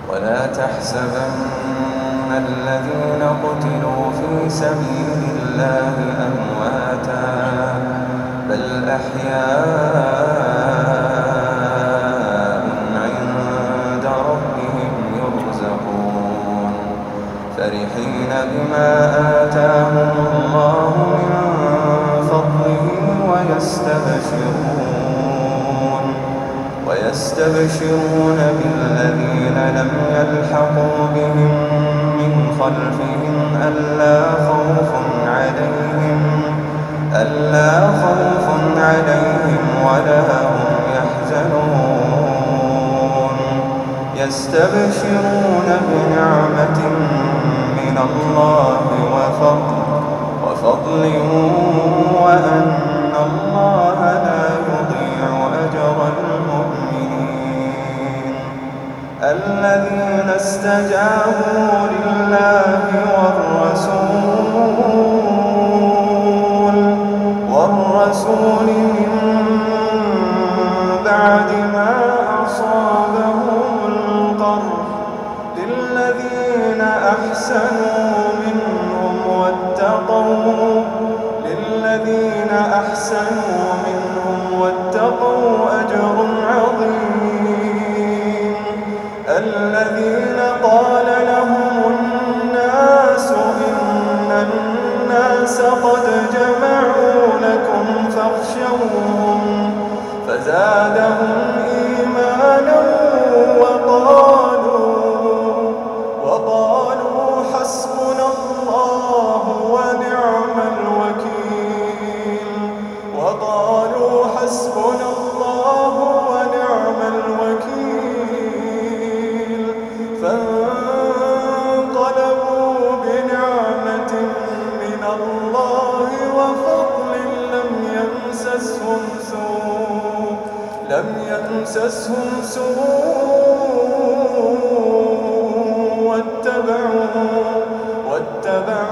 ولا تحسبن الذين قتلوا في سبيل الله أمواتا بل أحياء عند ربهم يرزقون فرحين بما آتاهم الله من فضله ويستبشرون بالذين لم يلحقوا بهم من خلفهم ألا خوف عليهم ولا هم يحزنون يستبشرون بنعمة من الله وفضل وأن الله لا يضيع أجر المؤمنين الذين استجابوا لله والرسول من بعد ما أصابهم القرح للذين أحسنوا منهم واتقوا أجر عظيم الذين قال لهم الناس إن الناس قد جمعوا لكم فاخشوهم فزادهم إيمانا وقالوا حسبنا الله ونعم الوكيل فانقلبوا بنعمة من الله وفضل لم يمسسهم سوء واتبعوا